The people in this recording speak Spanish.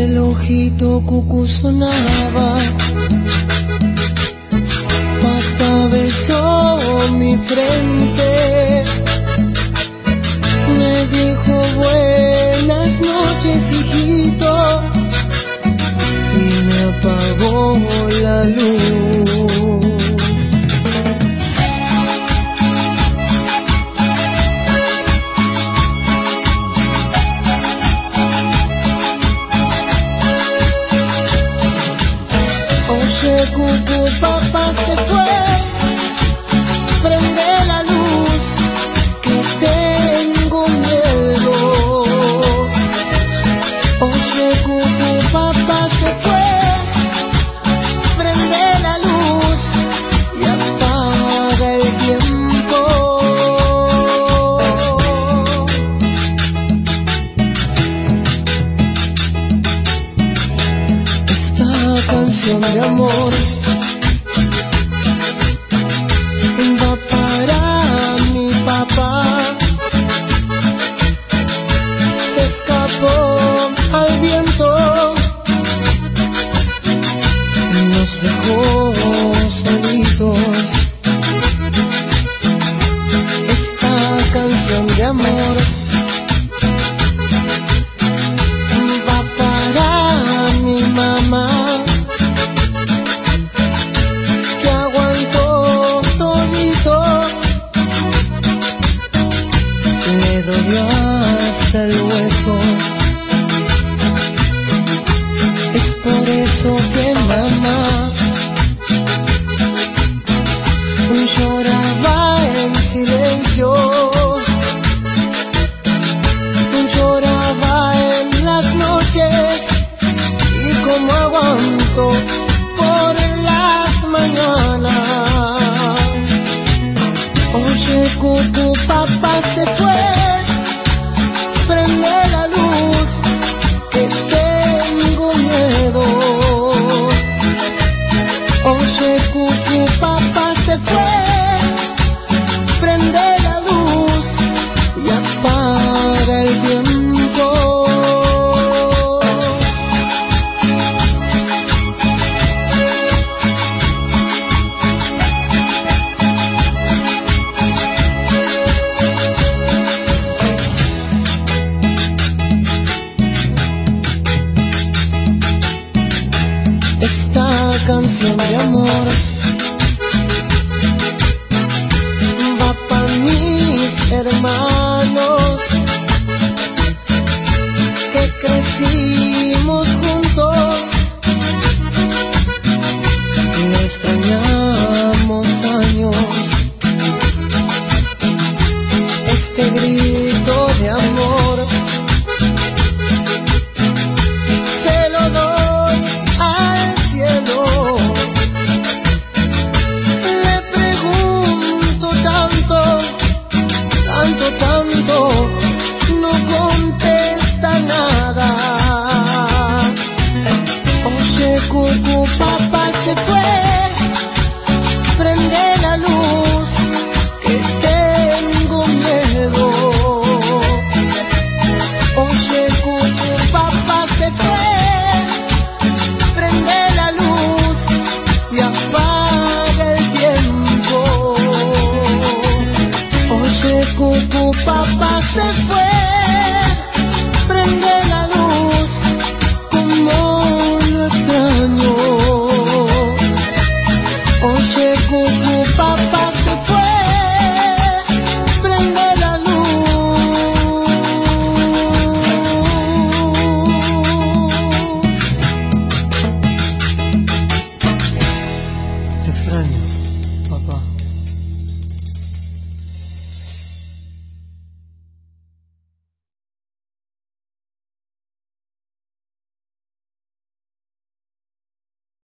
relojito cucú sonaba, papá besó mi frente, me dijo buenas noches hijito y me apagó la luz. Cucú, papá se fue, prende la luz, que tengo miedo. Oye, cucú, papá se fue, prende la luz y apaga el tiempo. Esta canción de amor va para mi papá, se escapó al viento, nos dejó solitos. Esta canción de amor va para mi mamá, que aguantó todito, le dolió hasta el hueso. Es por eso que mamá lloraba en silencio, lloraba en las noches y como aguantó por las mañanas. Oye, cucú, papá se fue, prende la luz, que tengo miedo. Oye, cucú, papá se fue, prende la luz y apaga el tiempo. Esta canción de amor va para mis hermanos, que crecimos juntos, le extrañamos años. Este grito de amor se lo doy al cielo. Le pregunto tanto, tanto, tanto, no contesta nada. Oye, cucú, papá se fue, prende la luz, que tengo miedo. Oye, cucú, papá se fue, prende la luz y apaga el tiempo. Oye, cucú,